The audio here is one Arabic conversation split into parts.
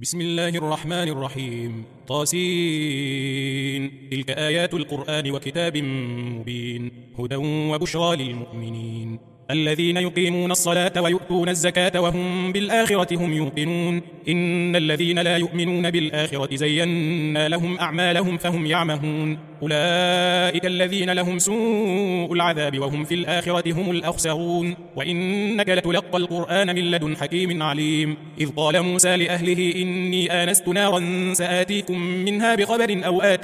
بسم الله الرحمن الرحيم طاسين تلك آيات القرآن وكتاب مبين هدى وبشرى للمؤمنين الذين يقيمون الصلاة ويؤتون الزكاة وهم بالآخرة هم يوقنون إن الذين لا يؤمنون بالآخرة زينا لهم أعمالهم فهم يعمهون أولئك الذين لهم سوء العذاب وهم في الآخرة هم الأخسرون وإنك لتلقى القرآن من لدن حكيم عليم إذ قال موسى لأهله إني آنست نارا سآتيكم منها بخبر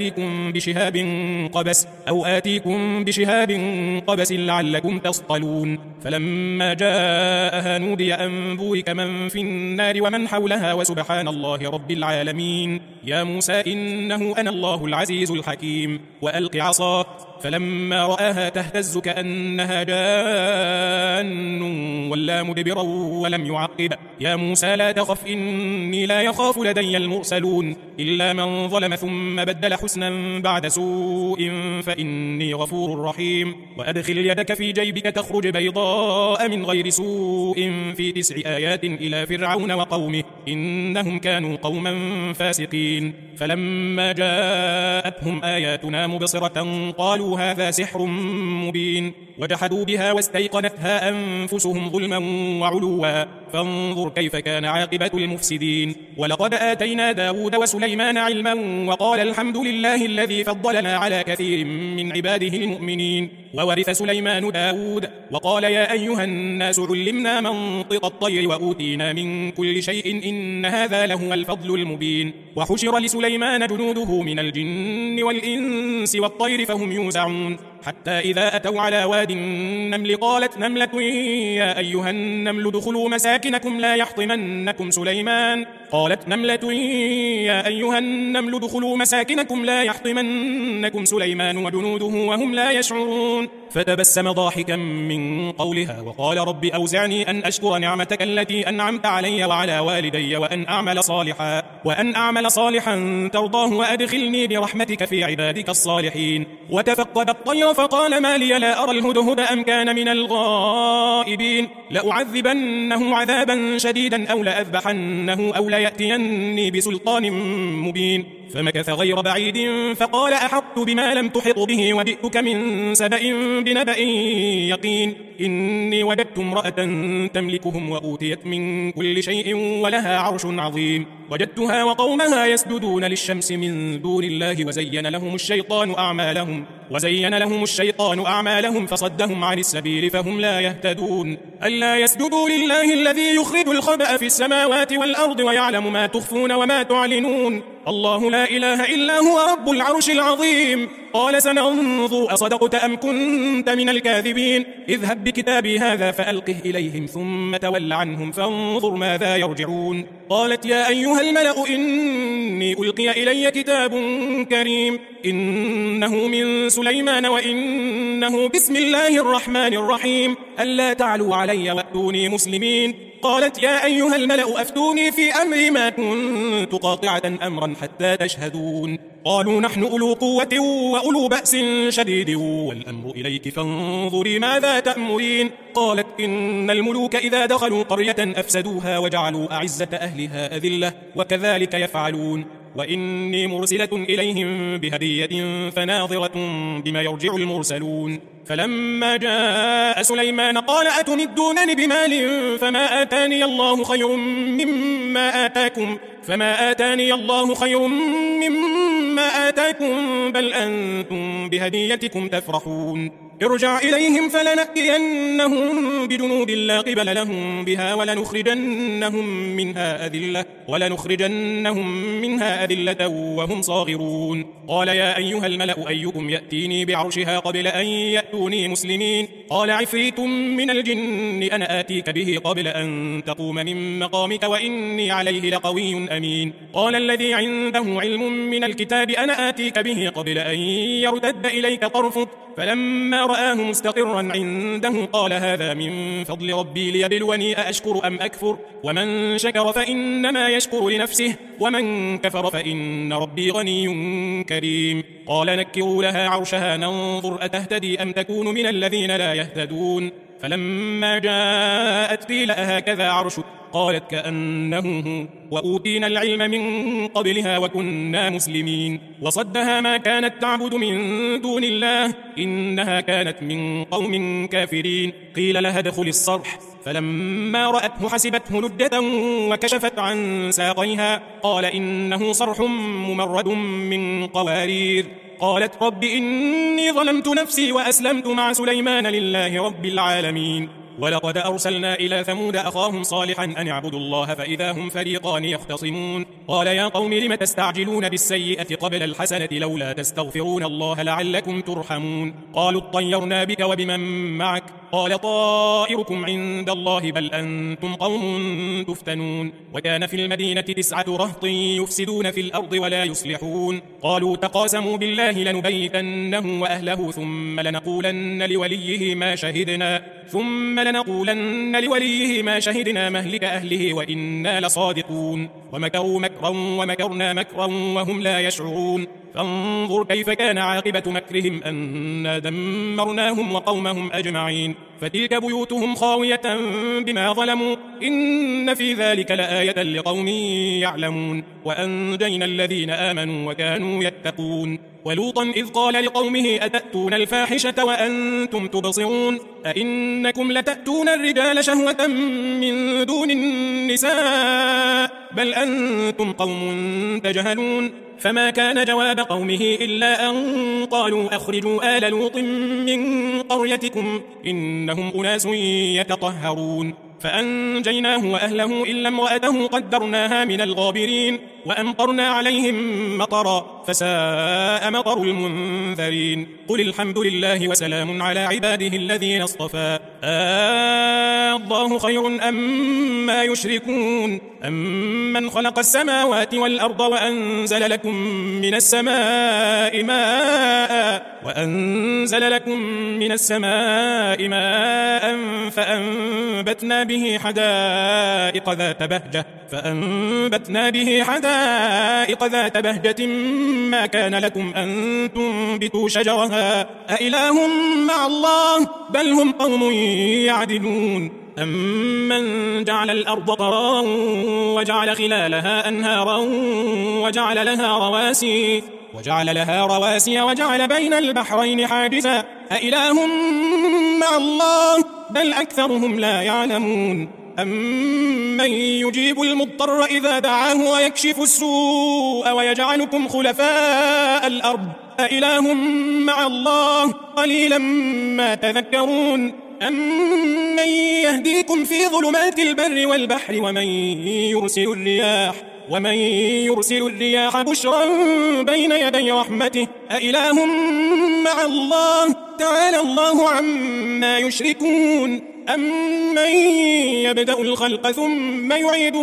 أو آتيكم بشهاب قبس لعلكم تصطلون فلما جاءها نودي أن بورك من في النار ومن حولها وسبحان الله رب العالمين يا موسى إنه أنا الله العزيز الحكيم وألق عصاك فلما رآها تهتز كأنها جان ولا مدبرا ولم يعقب يا موسى لا تخف إني لا يخاف لدي المرسلون إلا من ظلم ثم بدل حسنا بعد سوء فإني غفور رحيم وأدخل يدك في جيبك تخرج بيضاء من غير سوء في 9 آيات إلى فرعون وقومه إنهم كانوا قوما فاسقين فلما جاءتهم آياتنا مبصرة قالوا هذا سحر مبين وجحدوا بها واستيقنتها أنفسهم ظلما وعلوا فانظر كيف كان عاقبة المفسدين ولقد آتينا داود وسليمان علما وقال الحمد لله الذي فضلنا على كثير من عباده المؤمنين وورث سليمان داود وقال يا أيها الناس علمنا منطق الطير وأوتينا من كل شيء إن هذا لهو الفضل المبين وحشر لسليمان جنوده من الجن والإنس والطير فهم يوزعون حتى إذا أتوا على واد النمل قالت نملة يا أيها النمل ادخلوا مساكنكم لا يحطمنكم سليمان وجنوده وهم لا يشعرون فتبسم ضاحكا من قولها وقال رب أوزعني أن أشكر نعمتك التي أنعمت علي وعلى والدي وأن أعمل صالحا ترضاه وأدخلني برحمتك في عبادك الصالحين وتفقد الطير فقال ما لي لا أرى الهدهد أم كان من الغائبين لأعذبنه عذابا شديدا أو لأذبحنه أو ليأتيني بسلطان مبين فمكث غير بعيد فقال أحطت بما لم تحط به وجئتك من سبأ بنبأ يقين إني وجدت امرأة تملكهم وأوتيت من كل شيء ولها عرش عظيم وجدتها وقومها يسجدون للشمس من دون الله وزين لهم الشيطان أعمالهم فصدهم عن السبيل فهم لا يهتدون ألا يسجدوا لله الذي يخرج الخبأ في السماوات والأرض ويعلم ما تخفون وما تعلنون الله لا إله إلا هو رب العرش العظيم قال سننظر أصدقت أم كنت من الكاذبين اذهب بكتابي هذا فألقه إليهم ثم تول عنهم فانظر ماذا يرجعون قالت يا أيها الملأ إني ألقي إلي كتاب كريم إنه من سليمان وإنه بسم الله الرحمن الرحيم ألا تعلوا علي وأتوني مسلمين قالت يا أيها الملأ أفتوني في أمري ما كنت قاطعة أمرا حتى تشهدون قالوا نحن أولو قوة وأولو بأس شديد والأمر إليك فانظري ماذا تأمرين قالت إن الملوك إذا دخلوا قرية أفسدوها وجعلوا أعزة أهلها أذلة وكذلك يفعلون وإني مرسلة إليهم بهدية فناظرة بما يرجع المرسلون فلما جاء سليمان قال أتمدونني بمال فما آتاني الله خير مما آتاكم بل أنتم بهديتكم تفرحون ارجع إليهم فلنأتينهم بجنود لا قبل لهم بها ولنخرجنهم منها أذلة وهم صاغرون قال يا أيها الملأ أيكم يأتيني بعرشها قبل أن يأتوني مسلمين قال عفريت من الجن أنا آتيك به قبل أن تقوم من مقامك وإني عليه لقوي أمين قال الذي عنده علم من الكتاب أنا آتيك به قبل أن يرتد إليك طرفك فلما رآه مستقرا عنده قال هذا من فضل ربي ليبلوني أأشكر أم أكفر ومن شكر فإنما يشكر لنفسه ومن كفر فإن ربي غني كريم قال نكروا لها عرشها ننظر أتهتدي أم تكون من الذين لا يهتدون فلما جاءت قيل أهكذا عرشك قالت كأنه هو وأوتينا العلم من قبلها وكنا مسلمين وصدها ما كانت تعبد من دون الله إنها كانت من قوم كافرين قيل لها ادخل الصرح فلما رأته حسبته لجة وكشفت عن ساقيها قال إنه صرح ممرد من قوارير قالت رب إني ظلمت نفسي وأسلمت مع سليمان لله رب العالمين ولقد أرسلنا إلى ثمود أخاهم صالحا أن اعبدوا الله فإذا هم فريقان يختصمون قال يا قوم لم تستعجلون بالسيئة قبل الحسنة لولا تستغفرون الله لعلكم ترحمون قالوا اطيرنا بك وبمن معك قال طائركم عند الله بل أنتم قوم تفتنون وكان في المدينة 9 رهط يفسدون في الأرض ولا يصلحون قالوا تقاسموا بالله لنبيتنه وأهله ثم لنقولن لوليه ما شهدنا مهلك أهله وإنا لصادقون ومكروا مكرا ومكرنا مكرا وهم لا يشعرون فانظر كيف كان عاقبة مكرهم أنا دمرناهم وقومهم أجمعين فتلك بيوتهم خاوية بما ظلموا إن في ذلك لآية لقوم يعلمون وأنجينا الذين آمنوا وكانوا يتقون ولوطا إذ قال لقومه أتأتون الفاحشة وأنتم تبصرون أئنكم لتأتون الرجال شهوة من دون النساء بل أنتم قوم تجهلون فما كان جواب قومه إلا أن قالوا أخرجوا آل لوط من قريتكم إنهم أناس يتطهرون فأنجيناه وأهله إلا امرأته قدرناها من الغابرين وأمطرنا عليهم مطرا فساء مطر المنذرين قل الحمد لله وسلام على عباده الذين اصطفى الله خير أما يشركون أمن خلق السماوات والأرض وأنزل لكم من السماء ماء فأنبتنا به حدائق ذات بهجة ما كان لكم أن تنبتوا شجرها أإله مع الله بل هم قوم يعدلون أمن جعل الأرض قرارا وجعل خلالها أنهارا وجعل لها رواسي وجعل بين البحرين حاجزا أإله مع الله بل أكثرهم لا يعلمون أمن يجيب المضطر إذا دعاه ويكشف السوء ويجعلكم خلفاء الأرض أإله مع الله قليلا ما تذكرون أمن يهديكم في ظلمات البر والبحر ومن يرسل الرياح بشرا بين يدي رحمته أإله مع الله تعالى الله عما يشركون أمن يبدأ الخلق ثم يعيده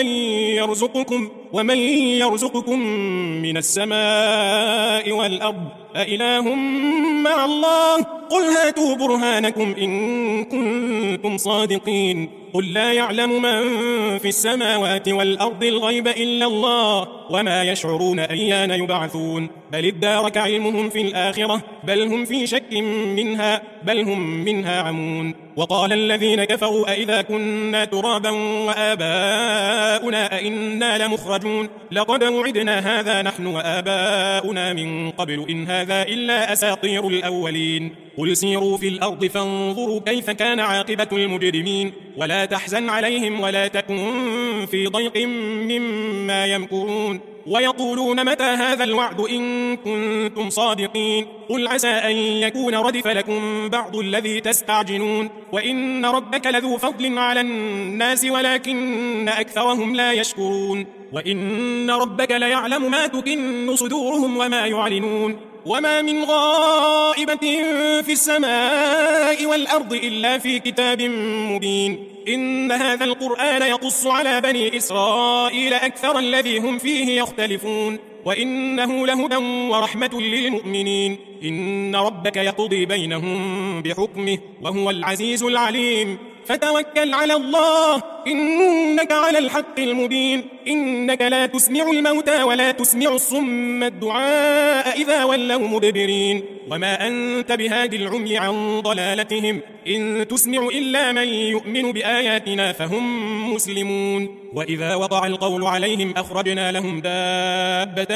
ومن يرزقكم من السماء والأرض أإله مع الله قل هاتوا برهانكم إن كنتم صادقين قل لا يعلم من في السماوات والأرض الغيب إلا الله وما يشعرون أيان يبعثون بل ادارك علمهم في الآخرة بل هم في شك منها بل هم منها عمون وقال الذين كفروا أئذا كنا ترابا وآباؤنا أئنا لمخرجون لقد وعدنا هذا نحن وآباؤنا من قبل إن هذا إلا أساطير الأولين قل سيروا في الأرض فانظروا كيف كان عاقبة المجرمين ولا تحزن عليهم ولا تكن في ضيق مما يمكرون ويقولون متى هذا الوعد إن كنتم صادقين قل عسى أن يكون ردف لكم بعض الذي تستعجلون وإن ربك لذو فضل على الناس ولكن أكثرهم لا يشكرون وإن ربك ليعلم ما تكن صدورهم وما يعلنون وما من غائبة في السماء والأرض إلا في كتاب مبين إن هذا القرآن يقص على بني إسرائيل أكثر الذي هم فيه يختلفون وإنه لهدى ورحمة للمؤمنين إن ربك يقضي بينهم بحكمه وهو العزيز العليم فتوكل على الله إنك على الحق المبين إنك لا تسمع الموتى ولا تسمع الصم الدعاء إذا ولوا مدبرين وما أنت بهاد العمي عن ضلالتهم إن تسمع إلا من يؤمن بآياتنا فهم مسلمون وإذا وقع القول عليهم أخرجنا لهم دابة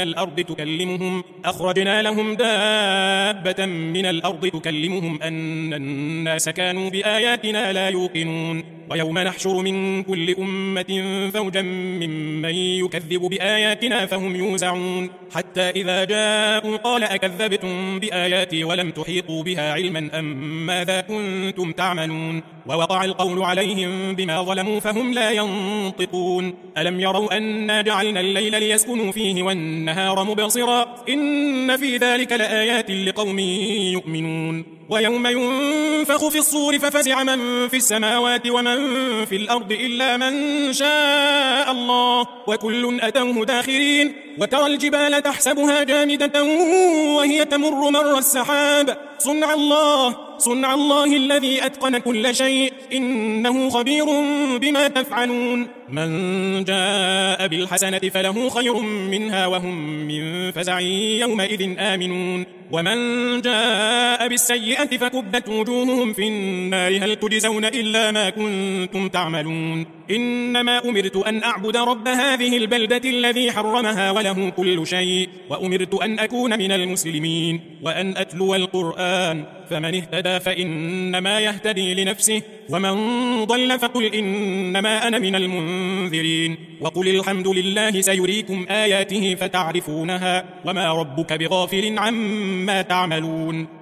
من الأرض تكلمهم أن الناس كانوا بآياتنا لا يوقنون ويوم نحشر من كل أمة فوجا ممن يكذب بآياتنا فهم يوزعون حتى إذا جاءوا قال أكذبتم بآياتي ولم تحيطوا بها علما أم ماذا كنتم تعملون ووقع القول عليهم بما ظلموا فهم لا ينطقون ألم يروا أنا جعلنا الليل ليسكنوا فيه والنهار مبصرا إن في ذلك لآيات لقوم يؤمنون ويوم ينفخ في الصور ففزع من في السماوات ومن في الأرض إلا من شاء الله وكل أتوه داخرين وترى الجبال تحسبها جامدة وهي تمر مر السحاب صنع الله الذي أتقن كل شيء إنه خبير بما تفعلون من جاء بالحسنة فله خير منها وهم من فزع يومئذ آمنون ومن جاء بالسيئة فكبت وجوههم في النار هل تجزون إلا ما كنتم تعملون إنما أمرت أن أعبد رب هذه البلدة الذي حرمها وله كل شيء وأمرت أن أكون من المسلمين وأن أتلو القرآن فمن اهتدى فإنما يهتدي لنفسه ومن ضل فقل إنما أنا من المنذرين وقل الحمد لله سيريكم آياته فتعرفونها وما ربك بغافل عما تعملون